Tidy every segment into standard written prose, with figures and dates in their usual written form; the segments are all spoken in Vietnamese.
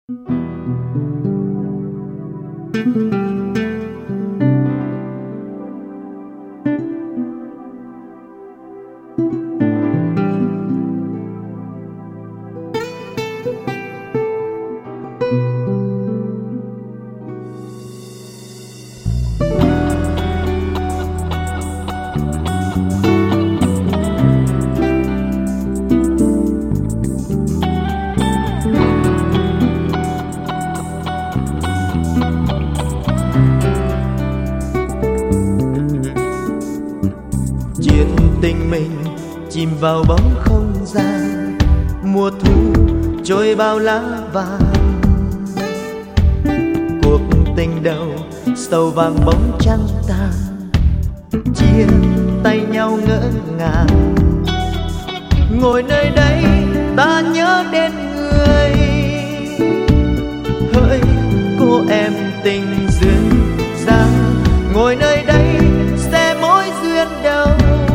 Chuyện tình mình chìm vào bóng không gian, mùa thu trôi bao lá vàng. Cuộc tình đầu sầu vàng bóng trăng tàn, chia tay nhau ngỡ ngàng. Ngồi nơi đây ta nhớ đến người, hỡi cô em tình duyên dáng. Ngồi nơi đây sẽ mối duyên đầu,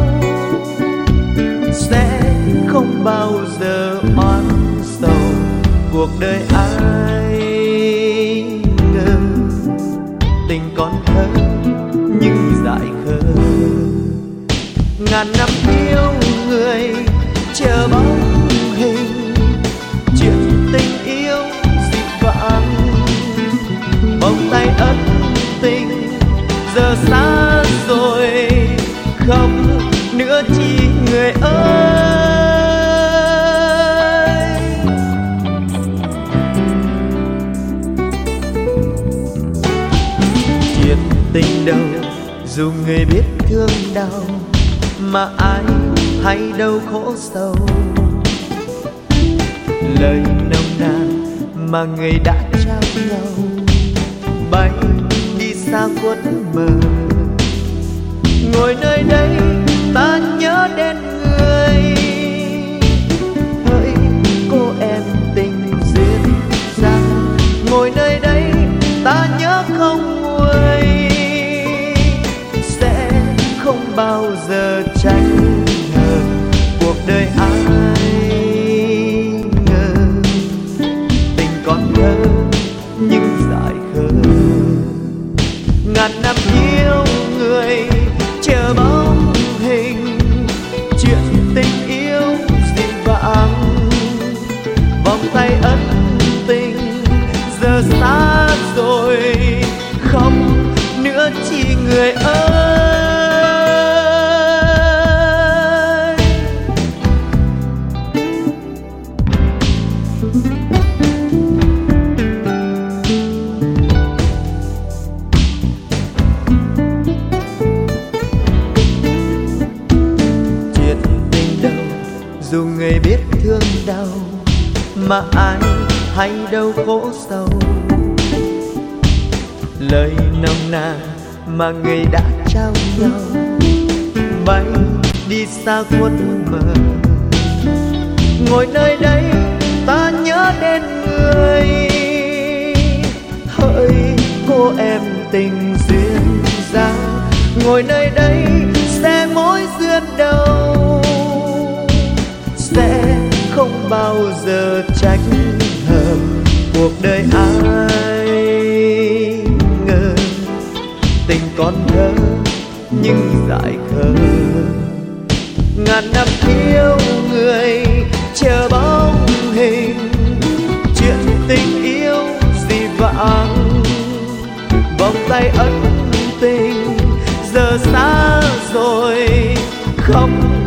sẽ không bao giờ oan sầu. Cuộc đời ai ngờ tình còn thơ nhưng dại khờ. Ngàn năm yêu người chờ bóng hình, chuyện tình yêu dịu vãng. Vòng tay ân tình giờ xa rồi, không nữa chi người ơi. Chuyện tình đâu dù người biết thương đau, mà ai hay đâu khổ sầu. Lời nồng nàn mà người đã trao nhau, bay đi xa khuất mờ. Ngồi nơi đây ta nhớ đến người, hỡi cô em tình duyên dáng. Ngồi nơi đây ta nhớ không nguôi, sẽ không bao giờ tránh hờn. Cuộc đời ai ngờ tình còn thơ nhưng dại khờ. Ngàn năm yêu người chờ bóng hình, chuyện tình yêu dịu vãng. Vòng tay ân tình giờ xa rồi, không nữa chi người ơi. Dù người biết thương đau, mà ai hay đâu khổ sầu. Lời nồng nàn mà người đã trao nhau, bay đi xa khuất mờ. Ngồi nơi đây ta nhớ đến người, hỡi cô em tình duyên dáng. Ngồi nơi đây sẽ mối duyên đầu, sẽ không bao giờ trách hờn. Cuộc đời ai ngờ tình còn thơ nhưng dại khờ. Ngàn năm yêu người chờ bóng hình, chuyện tình yêu dĩ vãng. Vòng tay ân tình giờ xa rồi, không